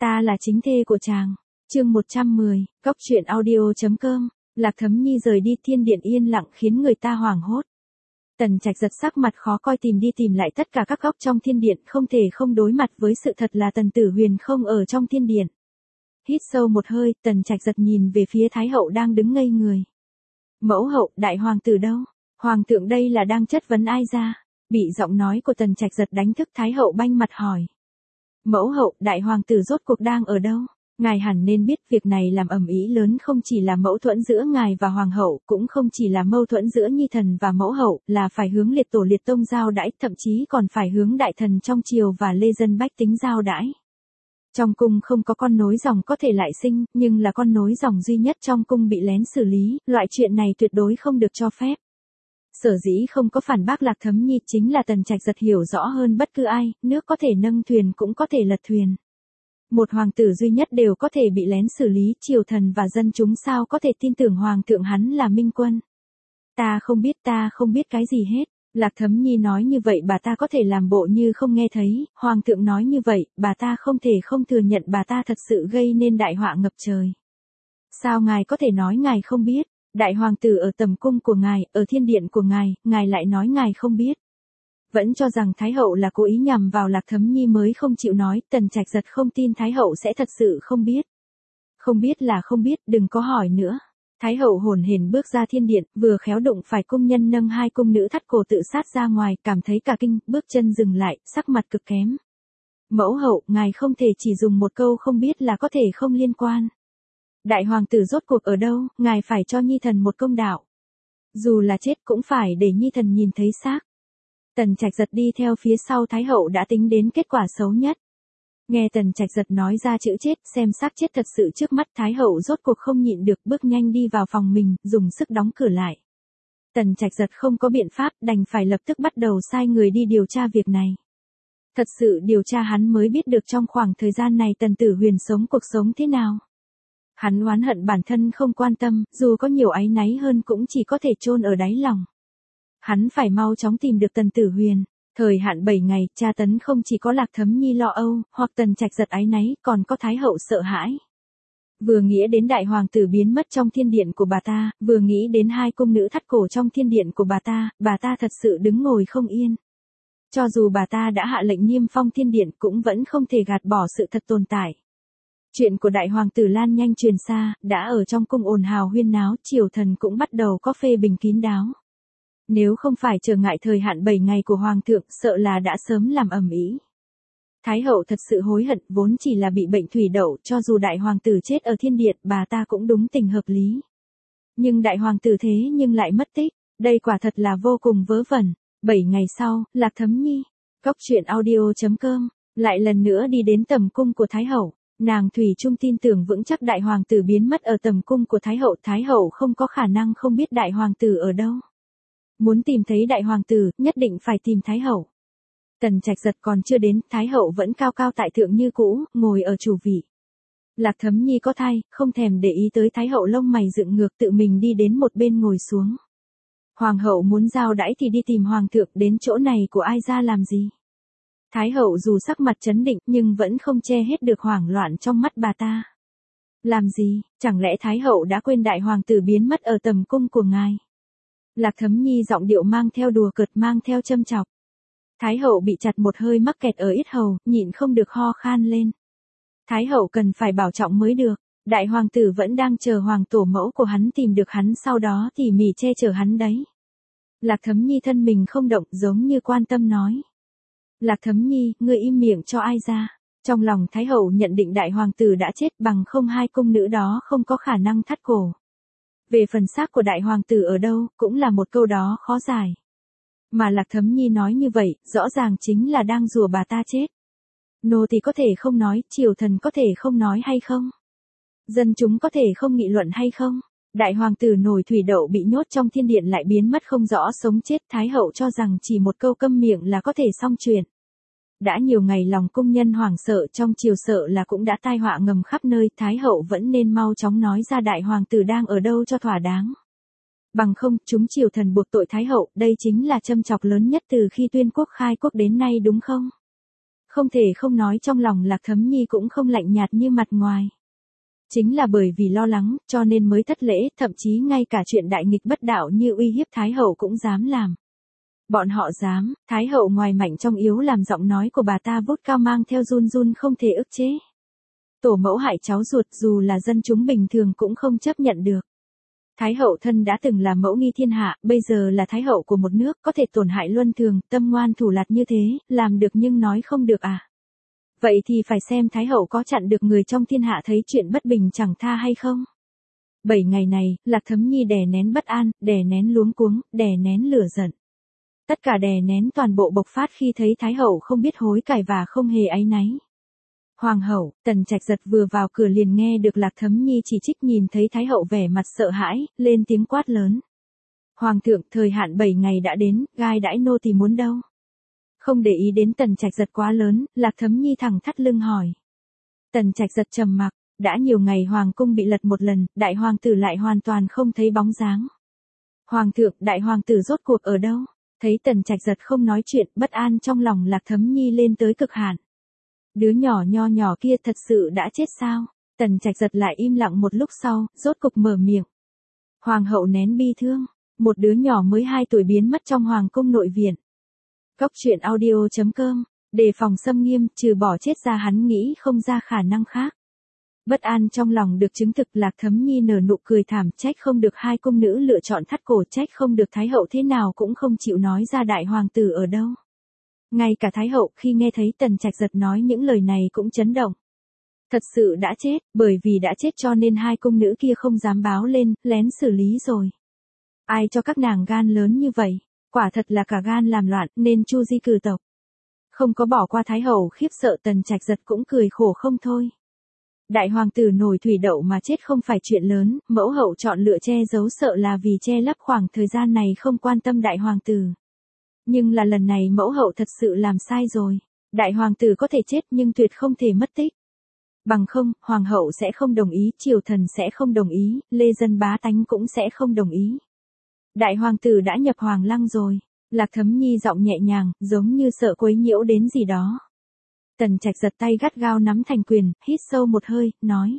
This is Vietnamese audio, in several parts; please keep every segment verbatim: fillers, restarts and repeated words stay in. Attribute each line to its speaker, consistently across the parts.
Speaker 1: Ta là chính thê của chàng. Chương một trăm mười, Cóc truyện audio.com. Lạc Thấm Nhi rời đi, thiên điện yên lặng khiến người ta hoảng hốt. Tần Trạch giật sắc mặt khó coi tìm đi tìm lại tất cả các góc trong thiên điện, không thể không đối mặt với sự thật là Tần Tử Huyền không ở trong thiên điện. Hít sâu một hơi, Tần Trạch giật nhìn về phía Thái hậu đang đứng ngây người. Mẫu hậu, đại hoàng tử đâu? Hoàng thượng đây là đang chất vấn ai ra? Bị giọng nói của Tần Trạch giật đánh thức, Thái hậu banh mặt hỏi. Mẫu hậu, đại hoàng tử rốt cuộc đang ở đâu? Ngài hẳn nên biết việc này làm ầm ĩ lớn, không chỉ là mâu thuẫn giữa ngài và hoàng hậu, cũng không chỉ là mâu thuẫn giữa nhi thần và mẫu hậu, là phải hướng liệt tổ liệt tông giao đãi, thậm chí còn phải hướng đại thần trong triều và lê dân bách tính giao đãi. Trong cung không có con nối dòng có thể lại sinh, nhưng là con nối dòng duy nhất trong cung bị lén xử lý, loại chuyện này tuyệt đối không được cho phép. Sở dĩ không có phản bác Lạc Thấm Nhi chính là Tần Trạch giật hiểu rõ hơn bất cứ ai, nước có thể nâng thuyền cũng có thể lật thuyền. Một hoàng tử duy nhất đều có thể bị lén xử lý, triều thần và dân chúng sao có thể tin tưởng hoàng thượng hắn là minh quân. Ta không biết, ta không biết cái gì hết. Lạc Thấm Nhi nói như vậy bà ta có thể làm bộ như không nghe thấy, hoàng thượng nói như vậy, bà ta không thể không thừa nhận bà ta thật sự gây nên đại họa ngập trời. Sao ngài có thể nói ngài không biết? Đại hoàng tử ở tầm cung của ngài, ở thiên điện của ngài, ngài lại nói ngài không biết. Vẫn cho rằng Thái hậu là cố ý nhằm vào Lạc Thấm Nhi mới không chịu nói, Tần Trạch giật không tin Thái hậu sẽ thật sự không biết. Không biết là không biết, đừng có hỏi nữa. Thái hậu hồn hển bước ra thiên điện, vừa khéo đụng phải cung nhân nâng hai cung nữ thắt cổ tự sát ra ngoài, cảm thấy cả kinh, bước chân dừng lại, sắc mặt cực kém. Mẫu hậu, ngài không thể chỉ dùng một câu không biết là có thể không liên quan. Đại hoàng tử rốt cuộc ở đâu, ngài phải cho nhi thần một công đạo. Dù là chết cũng phải để nhi thần nhìn thấy xác. Tần Trạch giật đi theo phía sau Thái hậu đã tính đến kết quả xấu nhất. Nghe Tần Trạch giật nói ra chữ chết, xem xác chết thật sự trước mắt, Thái hậu rốt cuộc không nhịn được, bước nhanh đi vào phòng mình, dùng sức đóng cửa lại. Tần Trạch giật không có biện pháp, đành phải lập tức bắt đầu sai người đi điều tra việc này. Thật sự điều tra hắn mới biết được trong khoảng thời gian này Tần Tử Huyền sống cuộc sống thế nào. Hắn oán hận bản thân không quan tâm, dù có nhiều áy náy hơn cũng chỉ có thể chôn ở đáy lòng. Hắn phải mau chóng tìm được Tần Tử Huyền. Thời hạn bảy ngày, tra tấn không chỉ có Lạc Thấm Nhi lo âu, hoặc Tần Trạch giật áy náy, còn có Thái hậu sợ hãi. Vừa nghĩ đến đại hoàng tử biến mất trong thiên điện của bà ta, vừa nghĩ đến hai cung nữ thắt cổ trong thiên điện của bà ta, bà ta thật sự đứng ngồi không yên. Cho dù bà ta đã hạ lệnh niêm phong thiên điện cũng vẫn không thể gạt bỏ sự thật tồn tại. Chuyện của đại hoàng tử lan nhanh truyền xa, đã ở trong cung ồn ào huyên náo, triều thần cũng bắt đầu có phê bình kín đáo. Nếu không phải trở ngại thời hạn bảy ngày của hoàng thượng, sợ là đã sớm làm ầm ĩ. Thái hậu thật sự hối hận, vốn chỉ là bị bệnh thủy đậu, cho dù đại hoàng tử chết ở thiên điện, bà ta cũng đúng tình hợp lý. Nhưng đại hoàng tử thế nhưng lại mất tích, đây quả thật là vô cùng vớ vẩn. Bảy ngày sau, Lạc Thấm Nhi, Cóc truyện audio.com, lại lần nữa đi đến tầm cung của Thái hậu. Nàng thủy chung tin tưởng vững chắc đại hoàng tử biến mất ở tầm cung của Thái hậu, Thái hậu không có khả năng không biết đại hoàng tử ở đâu. Muốn tìm thấy đại hoàng tử, nhất định phải tìm Thái hậu. Tần Trạch giật còn chưa đến, Thái hậu vẫn cao cao tại thượng như cũ, ngồi ở chủ vị. Lạc Thấm Nhi có thai, không thèm để ý tới Thái hậu, lông mày dựng ngược, tự mình đi đến một bên ngồi xuống. Hoàng hậu muốn giao đãi thì đi tìm hoàng thượng, đến chỗ này của ai ra làm gì? Thái hậu dù sắc mặt trấn định nhưng vẫn không che hết được hoảng loạn trong mắt bà ta. Làm gì, chẳng lẽ Thái hậu đã quên đại hoàng tử biến mất ở tầm cung của ngài? Lạc Thấm Nhi giọng điệu mang theo đùa cợt, mang theo châm chọc. Thái hậu bị chặt một hơi mắc kẹt ở yết hầu, nhịn không được ho khan lên. Thái hậu cần phải bảo trọng mới được, đại hoàng tử vẫn đang chờ hoàng tổ mẫu của hắn tìm được hắn, sau đó tỉ mỉ che chở hắn đấy. Lạc Thấm Nhi thân mình không động, giống như quan tâm nói. Lạc Thấm Nhi, ngươi im miệng cho ai ra? Trong lòng Thái hậu nhận định đại hoàng tử đã chết, bằng không hai cung nữ đó không có khả năng thắt cổ. Về phần xác của đại hoàng tử ở đâu, cũng là một câu đó khó giải. Mà Lạc Thấm Nhi nói như vậy, rõ ràng chính là đang rủa bà ta chết. Nô tỳ có thể không nói, triều thần có thể không nói hay không? Dân chúng có thể không nghị luận hay không? Đại hoàng tử nổi thủy đậu bị nhốt trong thiên điện lại biến mất không rõ sống chết, Thái hậu cho rằng chỉ một câu câm miệng là có thể xong chuyện. Đã nhiều ngày lòng cung nhân hoảng sợ, trong triều sợ là cũng đã tai họa ngầm khắp nơi, Thái hậu vẫn nên mau chóng nói ra đại hoàng tử đang ở đâu cho thỏa đáng. Bằng không, chúng triều thần buộc tội Thái hậu, đây chính là châm chọc lớn nhất từ khi tuyên quốc khai quốc đến nay đúng không? Không thể không nói trong lòng Lạc Thấm Nhi cũng không lạnh nhạt như mặt ngoài. Chính là bởi vì lo lắng, cho nên mới thất lễ, thậm chí ngay cả chuyện đại nghịch bất đạo như uy hiếp Thái hậu cũng dám làm. Bọn họ dám, Thái hậu ngoài mạnh trong yếu làm giọng nói của bà ta vút cao mang theo run run không thể ức chế. Tổ mẫu hại cháu ruột dù là dân chúng bình thường cũng không chấp nhận được. Thái hậu thân đã từng là mẫu nghi thiên hạ, bây giờ là thái hậu của một nước, có thể tổn hại luân thường, tâm ngoan thủ lạt như thế, làm được nhưng nói không được à. Vậy thì phải xem thái hậu có chặn được người trong thiên hạ thấy chuyện bất bình chẳng tha hay không. Bảy ngày này, Lạc Thấm Nhi đè nén bất an, đè nén luống cuống, đè nén lửa giận. Tất cả đè nén toàn bộ bộc phát khi thấy thái hậu không biết hối cải và không hề áy náy. Hoàng hậu, Tần Trạch Giật vừa vào cửa liền nghe được Lạc Thấm Nhi chỉ trích, nhìn thấy thái hậu vẻ mặt sợ hãi, lên tiếng quát lớn. Hoàng thượng, thời hạn bảy ngày đã đến, gai đãi nô thì muốn đâu? Không để ý đến Tần Trạch Giật quá lớn, Lạc Thấm Nhi thẳng thắt lưng hỏi. Tần Trạch Giật trầm mặc, đã nhiều ngày hoàng cung bị lật một lần, đại hoàng tử lại hoàn toàn không thấy bóng dáng. Hoàng thượng, đại hoàng tử rốt cuộc ở đâu? Thấy Tần Trạch Giật không nói chuyện, bất an trong lòng Lạc Thấm Nhi lên tới cực hạn. Đứa nhỏ nho nhỏ kia thật sự đã chết sao? Tần Trạch Giật lại im lặng một lúc sau, rốt cục mở miệng. Hoàng hậu nén bi thương, một đứa nhỏ mới hai tuổi biến mất trong hoàng cung nội viện. Cốc truyện audio chấm com, đề phòng xâm nghiêm, trừ bỏ chết ra hắn nghĩ không ra khả năng khác. Bất an trong lòng được chứng thực, Lạc Thấm Nhi nở nụ cười thảm, trách không được hai cung nữ lựa chọn thắt cổ, trách không được thái hậu thế nào cũng không chịu nói ra đại hoàng tử ở đâu. Ngay cả thái hậu khi nghe thấy Tần Trạch Giật nói những lời này cũng chấn động. Thật sự đã chết, bởi vì đã chết cho nên hai cung nữ kia không dám báo lên, lén xử lý rồi. Ai cho các nàng gan lớn như vậy, quả thật là cả gan làm loạn, nên chu di cử tộc. Không có bỏ qua thái hậu khiếp sợ, Tần Trạch Giật cũng cười khổ không thôi. Đại hoàng tử nổi thủy đậu mà chết không phải chuyện lớn, mẫu hậu chọn lựa che giấu sợ là vì che lấp khoảng thời gian này không quan tâm đại hoàng tử. Nhưng là lần này mẫu hậu thật sự làm sai rồi. Đại hoàng tử có thể chết nhưng tuyệt không thể mất tích. Bằng không, hoàng hậu sẽ không đồng ý, triều thần sẽ không đồng ý, lê dân bá tánh cũng sẽ không đồng ý. Đại hoàng tử đã nhập hoàng lăng rồi. Lạc Thấm Nhi giọng nhẹ nhàng, giống như sợ quấy nhiễu đến gì đó. Tần Trạch Giật tay gắt gao nắm thành quyền, hít sâu một hơi, nói.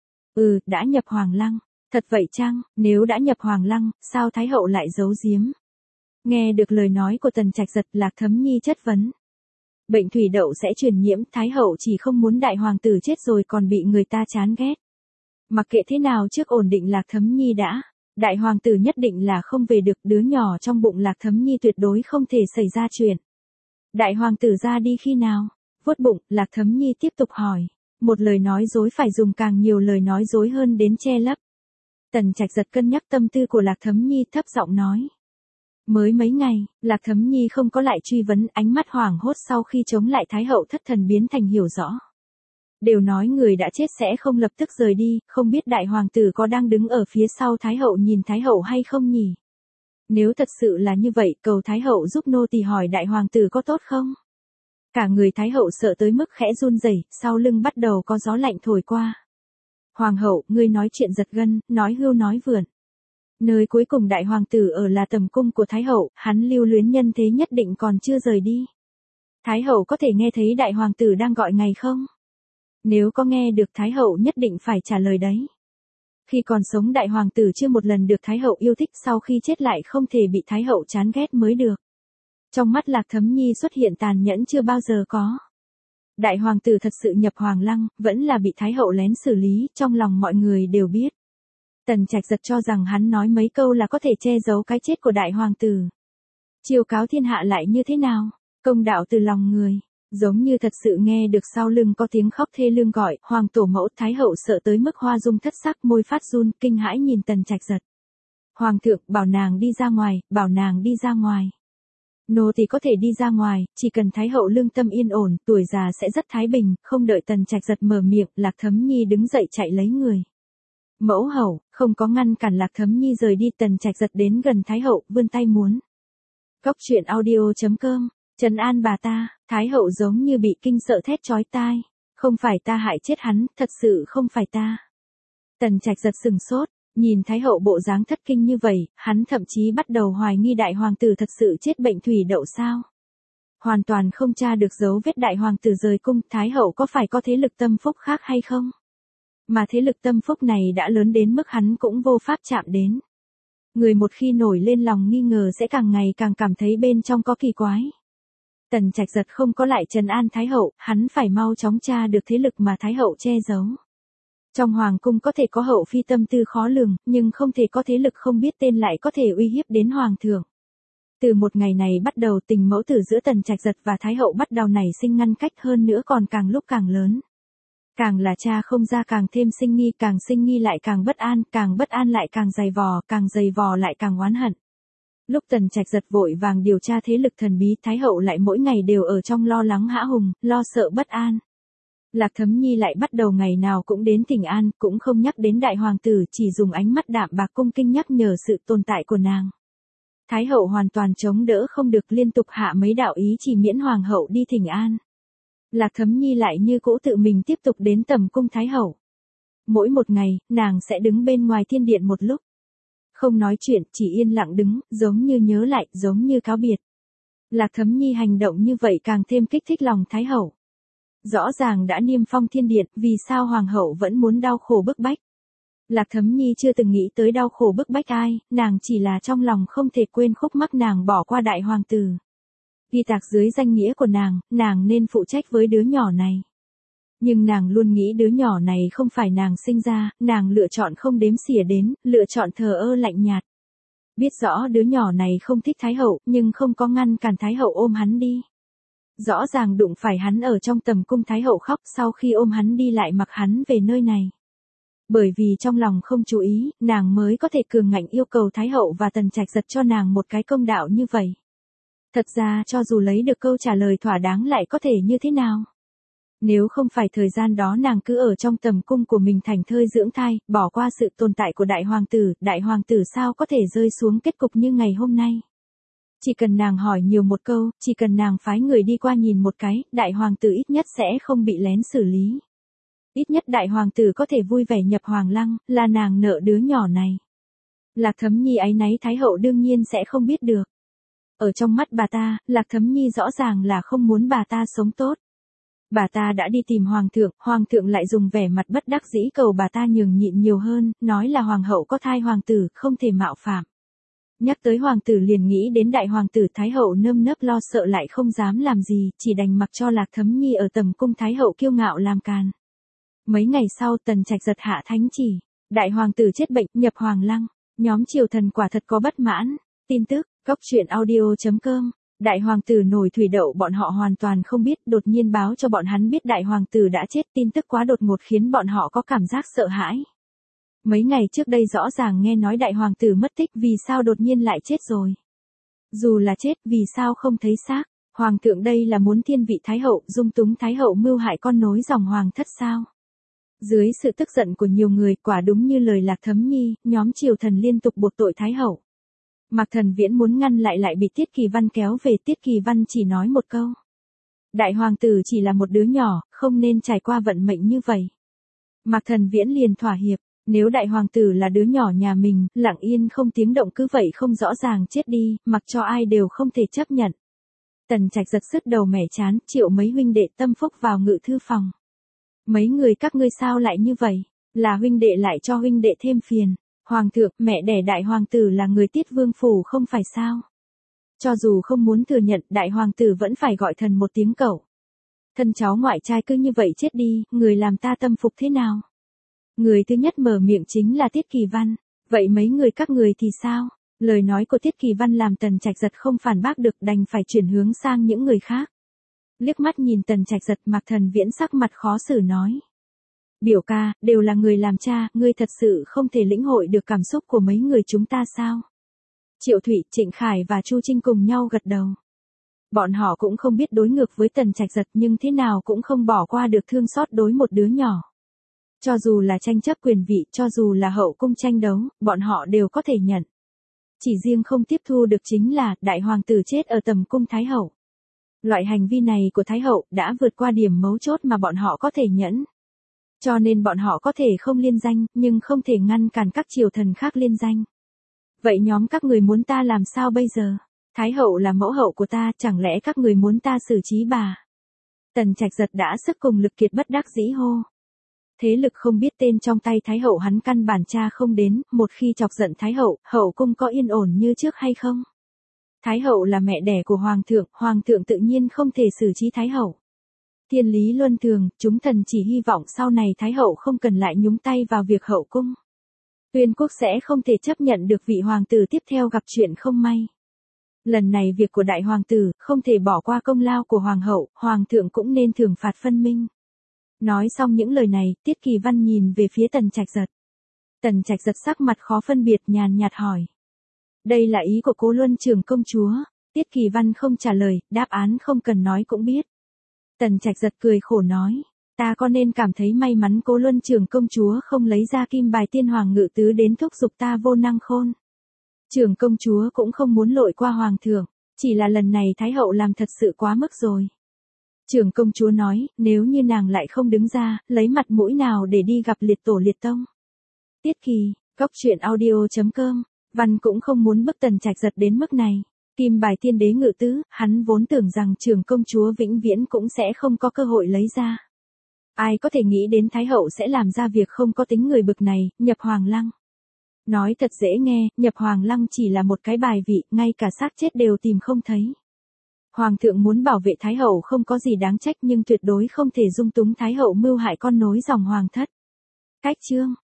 Speaker 1: Ừ, đã nhập hoàng lăng. Thật vậy chăng? Nếu đã nhập hoàng lăng, sao thái hậu lại giấu giếm? Nghe được lời nói của Tần Trạch Giật, Lạc Thấm Nhi chất vấn. Bệnh thủy đậu sẽ truyền nhiễm, thái hậu chỉ không muốn đại hoàng tử chết rồi còn bị người ta chán ghét. Mặc kệ thế nào trước ổn định Lạc Thấm Nhi đã. Đại hoàng tử nhất định là không về được, đứa nhỏ trong bụng Lạc Thấm Nhi tuyệt đối không thể xảy ra chuyện. Đại hoàng tử ra đi khi nào? Vuốt bụng, Lạc Thấm Nhi tiếp tục hỏi. Một lời nói dối phải dùng càng nhiều lời nói dối hơn đến che lấp. Tần Trạch Giật cân nhắc tâm tư của Lạc Thấm Nhi, thấp giọng nói. Mới mấy ngày, Lạc Thấm Nhi không có lại truy vấn, ánh mắt hoảng hốt sau khi chống lại thái hậu thất thần biến thành hiểu rõ. Đều nói người đã chết sẽ không lập tức rời đi, không biết đại hoàng tử có đang đứng ở phía sau thái hậu nhìn thái hậu hay không nhỉ? Nếu thật sự là như vậy, cầu thái hậu giúp nô tỳ hỏi đại hoàng tử có tốt không? Cả người thái hậu sợ tới mức khẽ run rẩy, sau lưng bắt đầu có gió lạnh thổi qua. Hoàng hậu, ngươi nói chuyện giật gân, nói hưu nói vượn. Nơi cuối cùng đại hoàng tử ở là tầm cung của thái hậu, hắn lưu luyến nhân thế nhất định còn chưa rời đi. Thái hậu có thể nghe thấy đại hoàng tử đang gọi ngày không? Nếu có nghe được thái hậu nhất định phải trả lời đấy. Khi còn sống đại hoàng tử chưa một lần được thái hậu yêu thích, sau khi chết lại không thể bị thái hậu chán ghét mới được. Trong mắt Lạc Thấm Nhi xuất hiện tàn nhẫn chưa bao giờ có. Đại hoàng tử thật sự nhập hoàng lăng, vẫn là bị thái hậu lén xử lý, trong lòng mọi người đều biết. Tần Trạch Giật cho rằng hắn nói mấy câu là có thể che giấu cái chết của đại hoàng tử. Chiêu cáo thiên hạ lại như thế nào? Công đạo từ lòng người. Giống như thật sự nghe được sau lưng có tiếng khóc thê lương gọi, hoàng tổ mẫu, thái hậu sợ tới mức hoa dung thất sắc, môi phát run, kinh hãi nhìn Tần Trạch Giật. Hoàng thượng, bảo nàng đi ra ngoài, bảo nàng đi ra ngoài. Nô thì có thể đi ra ngoài, chỉ cần thái hậu lương tâm yên ổn, tuổi già sẽ rất thái bình, không đợi Tần Trạch Giật mở miệng, Lạc Thấm Nhi đứng dậy chạy lấy người. Mẫu hậu, không có ngăn cản Lạc Thấm Nhi rời đi, Tần Trạch Giật đến gần thái hậu, vươn tay muốn. Cốc truyện audio chấm com, trấn an bà ta, thái hậu giống như bị kinh sợ thét chói tai. Không phải ta hại chết hắn, thật sự không phải ta. Tần Trạch Giật sừng sốt, nhìn thái hậu bộ dáng thất kinh như vậy, hắn thậm chí bắt đầu hoài nghi đại hoàng tử thật sự chết bệnh thủy đậu sao. Hoàn toàn không tra được dấu vết đại hoàng tử rời cung, Thái hậu có phải có thế lực tâm phúc khác hay không? Mà thế lực tâm phúc này đã lớn đến mức hắn cũng vô pháp chạm đến. Người một khi nổi lên lòng nghi ngờ sẽ càng ngày càng cảm thấy bên trong có kỳ quái. Tần Trạch Giật không có lại trấn an Thái hậu, hắn phải mau chóng tra được thế lực mà Thái hậu che giấu. Trong hoàng cung có thể có hậu phi tâm tư khó lường, nhưng không thể có thế lực không biết tên lại có thể uy hiếp đến hoàng thượng. Từ một ngày này bắt đầu, tình mẫu tử giữa Tần Trạch Giật và Thái hậu bắt đầu nảy sinh ngăn cách, hơn nữa còn càng lúc càng lớn. Càng là cha không ra càng thêm sinh nghi, càng sinh nghi lại càng bất an, càng bất an lại càng dày vò, càng dày vò lại càng oán hận. Lúc Tần Trạch Giật vội vàng điều tra thế lực thần bí, Thái hậu lại mỗi ngày đều ở trong lo lắng hãi hùng, lo sợ bất an. Lạc Thấm Nhi lại bắt đầu ngày nào cũng đến thỉnh an, cũng không nhắc đến đại hoàng tử, chỉ dùng ánh mắt đạm bạc cung kinh nhắc nhở sự tồn tại của nàng. Thái hậu hoàn toàn chống đỡ không được, liên tục hạ mấy đạo ý chỉ miễn hoàng hậu đi thỉnh an. Lạc Thấm Nhi lại như cũ tự mình tiếp tục đến tầm cung Thái hậu. Mỗi một ngày, nàng sẽ đứng bên ngoài thiên điện một lúc. Không nói chuyện, chỉ yên lặng đứng, giống như nhớ lại, giống như cáo biệt. Lạc Thấm Nhi hành động như vậy càng thêm kích thích lòng Thái hậu. Rõ ràng đã niêm phong thiên điện, vì sao hoàng hậu vẫn muốn đau khổ bức bách? Lạc Thấm Nhi chưa từng nghĩ tới đau khổ bức bách ai, nàng chỉ là trong lòng không thể quên khúc mắc nàng bỏ qua đại hoàng tử. Ghi tạc dưới danh nghĩa của nàng, nàng nên phụ trách với đứa nhỏ này. Nhưng nàng luôn nghĩ đứa nhỏ này không phải nàng sinh ra, nàng lựa chọn không đếm xỉa đến, lựa chọn thờ ơ lạnh nhạt. Biết rõ đứa nhỏ này không thích Thái hậu, nhưng không có ngăn cản Thái hậu ôm hắn đi. Rõ ràng đụng phải hắn ở trong tầm cung, Thái hậu khóc, sau khi ôm hắn đi lại mặc hắn về nơi này. Bởi vì trong lòng không chú ý, nàng mới có thể cường ngạnh yêu cầu Thái hậu và Tần Trạch Giật cho nàng một cái công đạo như vậy. Thật ra cho dù lấy được câu trả lời thỏa đáng lại có thể như thế nào? Nếu không phải thời gian đó nàng cứ ở trong tầm cung của mình thành thơi dưỡng thai, bỏ qua sự tồn tại của đại hoàng tử, đại hoàng tử sao có thể rơi xuống kết cục như ngày hôm nay? Chỉ cần nàng hỏi nhiều một câu, chỉ cần nàng phái người đi qua nhìn một cái, đại hoàng tử ít nhất sẽ không bị lén xử lý. Ít nhất đại hoàng tử có thể vui vẻ nhập hoàng lăng, là nàng nợ đứa nhỏ này. Lạc Thấm Nhi áy náy Thái hậu đương nhiên sẽ không biết được. Ở trong mắt bà ta, Lạc Thấm Nhi rõ ràng là không muốn bà ta sống tốt. Bà ta đã đi tìm hoàng thượng, hoàng thượng lại dùng vẻ mặt bất đắc dĩ cầu bà ta nhường nhịn nhiều hơn, nói là hoàng hậu có thai hoàng tử, không thể mạo phạm. Nhắc tới hoàng tử liền nghĩ đến đại hoàng tử, Thái hậu nơm nớp lo sợ lại không dám làm gì, chỉ đành mặc cho Lạc Thấm Nhi ở tầm cung Thái hậu kiêu ngạo làm càn. Mấy ngày sau, Tần Trạch Giật hạ thánh chỉ, đại hoàng tử chết bệnh, nhập hoàng lăng, nhóm triều thần quả thật có bất mãn. Tin tức, Cốc truyện audio chấm com. Đại hoàng tử nổi thủy đậu bọn họ hoàn toàn không biết, đột nhiên báo cho bọn hắn biết đại hoàng tử đã chết, tin tức quá đột ngột khiến bọn họ có cảm giác sợ hãi. Mấy ngày trước đây rõ ràng nghe nói đại hoàng tử mất tích, vì sao đột nhiên lại chết rồi? Dù là chết, vì sao không thấy xác? Hoàng thượng đây là muốn thiên vị Thái hậu, dung túng Thái hậu mưu hại con nối dòng hoàng thất sao? Dưới sự tức giận của nhiều người, quả đúng như lời Lạc Thấm Nhi, nhóm triều thần liên tục buộc tội Thái hậu. Mạc Thần Viễn muốn ngăn lại lại bị Tiết Kỳ Văn kéo về, Tiết Kỳ Văn chỉ nói một câu. Đại hoàng tử chỉ là một đứa nhỏ, không nên trải qua vận mệnh như vậy. Mạc Thần Viễn liền thỏa hiệp, nếu đại hoàng tử là đứa nhỏ nhà mình, lặng yên không tiếng động cứ vậy không rõ ràng chết đi, mặc cho ai đều không thể chấp nhận. Tần Trạch Giật sứt đầu mẻ chán, triệu mấy huynh đệ tâm phúc vào ngự thư phòng. Mấy người các ngươi sao lại như vậy? Là huynh đệ lại cho huynh đệ thêm phiền. Hoàng thượng, mẹ đẻ đại hoàng tử là người Tiết vương phủ không phải sao? Cho dù không muốn thừa nhận, đại hoàng tử vẫn phải gọi thần một tiếng cậu. Thân cháu ngoại trai cứ như vậy chết đi, người làm ta tâm phục thế nào? Người thứ nhất mở miệng chính là Tiết Kỳ Văn. Vậy mấy người các người thì sao? Lời nói của Tiết Kỳ Văn làm Tần Trạch Giật không phản bác được, đành phải chuyển hướng sang những người khác. Liếc mắt nhìn Tần Trạch Giật, Mạc Thần Viễn sắc mặt khó xử nói. Biểu ca, đều là người làm cha, ngươi thật sự không thể lĩnh hội được cảm xúc của mấy người chúng ta sao? Triệu Thụy, Trịnh Khải và Chu Trinh cùng nhau gật đầu. Bọn họ cũng không biết đối ngược với Tần Trạch Giật, nhưng thế nào cũng không bỏ qua được thương xót đối một đứa nhỏ. Cho dù là tranh chấp quyền vị, cho dù là hậu cung tranh đấu, bọn họ đều có thể nhận. Chỉ riêng không tiếp thu được chính là, đại hoàng tử chết ở tầm cung Thái hậu. Loại hành vi này của Thái hậu đã vượt qua điểm mấu chốt mà bọn họ có thể nhẫn. Cho nên bọn họ có thể không liên danh, nhưng không thể ngăn cản các triều thần khác liên danh. Vậy nhóm các người muốn ta làm sao bây giờ? Thái hậu là mẫu hậu của ta, chẳng lẽ các người muốn ta xử trí bà? Tần Trạch Giật đã sức cùng lực kiệt bất đắc dĩ hô. Thế lực không biết tên trong tay Thái hậu hắn căn bản tra không đến, một khi chọc giận Thái hậu, hậu cung có yên ổn như trước hay không? Thái hậu là mẹ đẻ của Hoàng thượng, Hoàng thượng tự nhiên không thể xử trí Thái hậu. Thiên lý luân thường, chúng thần chỉ hy vọng sau này Thái hậu không cần lại nhúng tay vào việc hậu cung. Tuyên quốc sẽ không thể chấp nhận được vị hoàng tử tiếp theo gặp chuyện không may. Lần này việc của đại hoàng tử, không thể bỏ qua công lao của hoàng hậu, hoàng thượng cũng nên thưởng phạt phân minh. Nói xong những lời này, Tiết Kỳ Văn nhìn về phía Tần Trạch Giật. Tần Trạch Giật sắc mặt khó phân biệt, nhàn nhạt hỏi. Đây là ý của Cố Luân Trưởng công chúa. Tiết Kỳ Văn không trả lời, đáp án không cần nói cũng biết. Tần Trạch Giật cười khổ nói. Ta có nên cảm thấy may mắn Cố Luân Trưởng công chúa không lấy ra kim bài tiên hoàng ngự tứ đến thúc giục ta vô năng khôn. Trưởng công chúa cũng không muốn lội qua hoàng thượng, chỉ là lần này Thái hậu làm thật sự quá mức rồi. Trưởng công chúa nói, nếu như nàng lại không đứng ra, lấy mặt mũi nào để đi gặp liệt tổ liệt tông. Tiết Kỳ, Cóc truyện audio chấm com, Văn cũng không muốn bức Tần Trạch Giật đến mức này. Kim bài tiên đế ngự tứ, hắn vốn tưởng rằng trưởng công chúa vĩnh viễn cũng sẽ không có cơ hội lấy ra. Ai có thể nghĩ đến Thái hậu sẽ làm ra việc không có tính người bực này, nhập hoàng lăng. Nói thật dễ nghe, nhập hoàng lăng chỉ là một cái bài vị, ngay cả xác chết đều tìm không thấy. Hoàng thượng muốn bảo vệ Thái hậu không có gì đáng trách nhưng tuyệt đối không thể dung túng Thái hậu mưu hại con nối dòng hoàng thất. Cách chương